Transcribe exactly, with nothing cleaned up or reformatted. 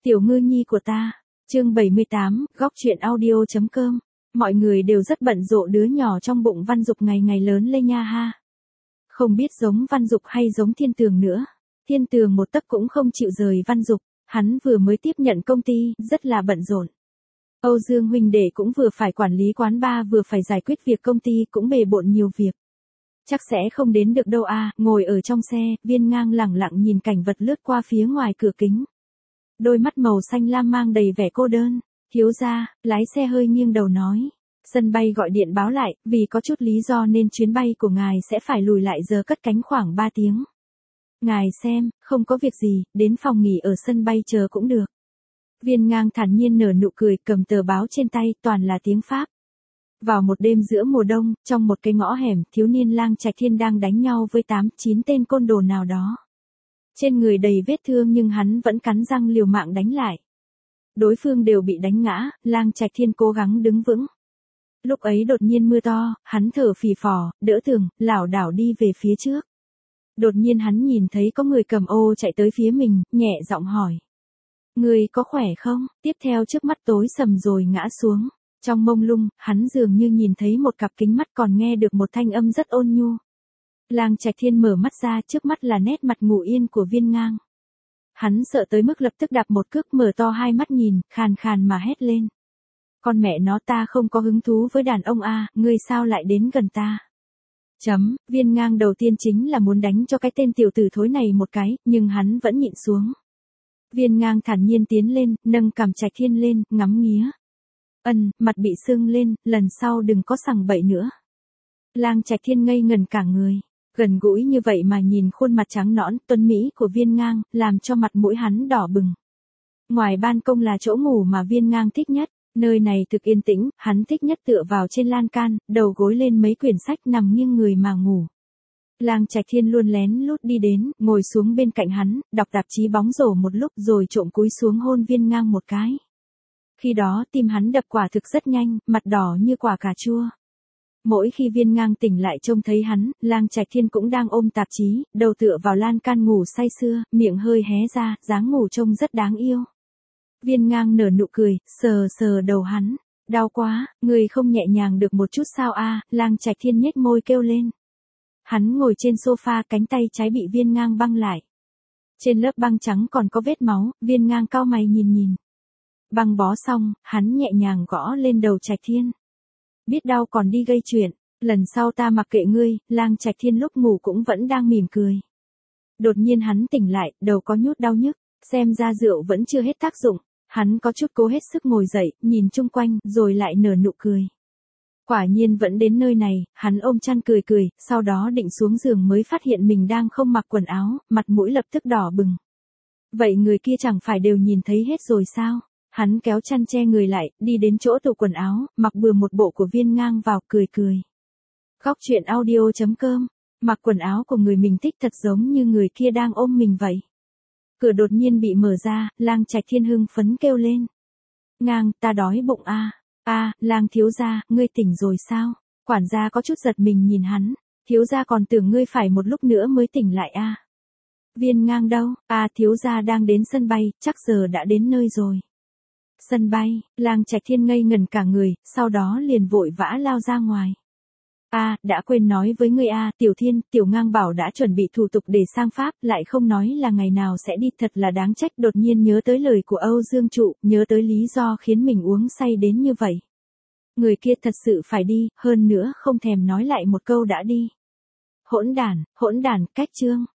Tiểu ngư nhi của ta, chương bảy mươi tám, góc chuyện audio chấm com. Mọi người đều rất bận rộn đứa nhỏ trong bụng Văn Dục ngày ngày lớn lên nha ha. Không biết giống Văn Dục hay giống Thiên Tường nữa. Thiên Tường một tấc cũng không chịu rời Văn Dục, hắn vừa mới tiếp nhận công ty, rất là bận rộn. Âu Dương huynh đệ cũng vừa phải quản lý quán bar vừa phải giải quyết việc công ty cũng bề bộn nhiều việc. Chắc sẽ không đến được đâu a. Ngồi ở trong xe, Viên Ngang lẳng lặng nhìn cảnh vật lướt qua phía ngoài cửa kính. Đôi mắt màu xanh lam mang đầy vẻ cô đơn. Thiếu gia, lái xe hơi nghiêng đầu nói. Sân bay gọi điện báo lại, vì có chút lý do nên chuyến bay của ngài sẽ phải lùi lại giờ cất cánh khoảng ba tiếng. Ngài xem, không có việc gì, đến phòng nghỉ ở sân bay chờ cũng được. Viên Ngang thản nhiên nở nụ cười, cầm tờ báo trên tay, toàn là tiếng Pháp. Vào một đêm giữa mùa đông, trong một cái ngõ hẻm, thiếu niên Lang Trạch Thiên đang đánh nhau với tám, chín tên côn đồ nào đó. Trên người đầy vết thương nhưng hắn vẫn cắn răng liều mạng đánh lại. Đối phương đều bị đánh ngã, Lang Trạch Thiên cố gắng đứng vững. Lúc ấy đột nhiên mưa to, hắn thở phì phò, đỡ tường, lảo đảo đi về phía trước. Đột nhiên hắn nhìn thấy có người cầm ô chạy tới phía mình, nhẹ giọng hỏi. Người có khỏe không? Tiếp theo trước mắt tối sầm rồi ngã xuống. Trong mông lung, hắn dường như nhìn thấy một cặp kính mắt còn nghe được một thanh âm rất ôn nhu. Lang Trạch Thiên mở mắt ra, trước mắt là nét mặt ngủ yên của Viên Ngang. Hắn sợ tới mức lập tức đạp một cước, mở to hai mắt nhìn, khàn khàn mà hét lên. Con mẹ nó, ta không có hứng thú với đàn ông a, ngươi sao lại đến gần ta? Chấm, Viên Ngang đầu tiên chính là muốn đánh cho cái tên tiểu tử thối này một cái, nhưng hắn vẫn nhịn xuống. Viên Ngang thản nhiên tiến lên, nâng cằm Trạch Thiên lên, ngắm nghía. Ân, mặt bị sưng lên, lần sau đừng có sằng bậy nữa. Lang Trạch Thiên ngây ngần cả người, gần gũi như vậy mà nhìn khuôn mặt trắng nõn, tuấn mỹ của Viên Ngang, làm cho mặt mũi hắn đỏ bừng. Ngoài ban công là chỗ ngủ mà Viên Ngang thích nhất, nơi này thực yên tĩnh, hắn thích nhất tựa vào trên lan can, đầu gối lên mấy quyển sách nằm nghiêng người mà ngủ. Lang Trạch Thiên luôn lén lút đi đến, ngồi xuống bên cạnh hắn, đọc tạp chí bóng rổ một lúc rồi trộm cúi xuống hôn Viên Ngang một cái. Khi đó tim hắn đập quả thực rất nhanh, mặt đỏ như quả cà chua. Mỗi khi Viên Ngang tỉnh lại trông thấy hắn, Lang Trạch Thiên cũng đang ôm tạp chí, đầu tựa vào lan can ngủ say sưa, miệng hơi hé ra, dáng ngủ trông rất đáng yêu. Viên Ngang nở nụ cười, sờ sờ đầu hắn. Đau quá, người không nhẹ nhàng được một chút sao a? Lang Trạch Thiên nhếch môi kêu lên. Hắn ngồi trên sofa, cánh tay trái bị Viên Ngang băng lại. Trên lớp băng trắng còn có vết máu, Viên Ngang cau mày nhìn nhìn. Băng bó xong, hắn nhẹ nhàng gõ lên đầu Trạch Thiên. Biết đau còn đi gây chuyện, lần sau ta mặc kệ ngươi. Lang Trạch Thiên lúc ngủ cũng vẫn đang mỉm cười. Đột nhiên hắn tỉnh lại, đầu có nhút đau nhức, xem ra rượu vẫn chưa hết tác dụng. Hắn có chút cố hết sức ngồi dậy, nhìn chung quanh, rồi lại nở nụ cười. Quả nhiên vẫn đến nơi này, hắn ôm chăn cười cười, sau đó định xuống giường mới phát hiện mình đang không mặc quần áo, mặt mũi lập tức đỏ bừng. Vậy người kia chẳng phải đều nhìn thấy hết rồi sao? Hắn kéo chăn che người lại, đi đến chỗ tủ quần áo, mặc bừa một bộ của Viên Ngang vào, cười cười. Góc chuyện audio chấm com, mặc quần áo của người mình thích thật giống như người kia đang ôm mình vậy. Cửa đột nhiên bị mở ra, Lang Trạch Thiên hưng phấn kêu lên. Ngang, ta đói bụng a. A, Lang thiếu gia, ngươi tỉnh rồi sao? Quản gia có chút giật mình nhìn hắn, thiếu gia còn tưởng ngươi phải một lúc nữa mới tỉnh lại a. Viên Ngang đâu? A, thiếu gia đang đến sân bay, chắc giờ đã đến nơi rồi. Sân bay, Lang Trạch Thiên ngây ngẩn cả người, sau đó liền vội vã lao ra ngoài. A, à, đã quên nói với ngươi a, Tiểu Thiên, Tiểu Ngang bảo đã chuẩn bị thủ tục để sang Pháp, lại không nói là ngày nào sẽ đi, thật là đáng trách. Đột nhiên nhớ tới lời của Âu Dương Trụ, nhớ tới lý do khiến mình uống say đến như vậy. Người kia thật sự phải đi, hơn nữa không thèm nói lại một câu đã đi. Hỗn đản, hỗn đản, cách chương.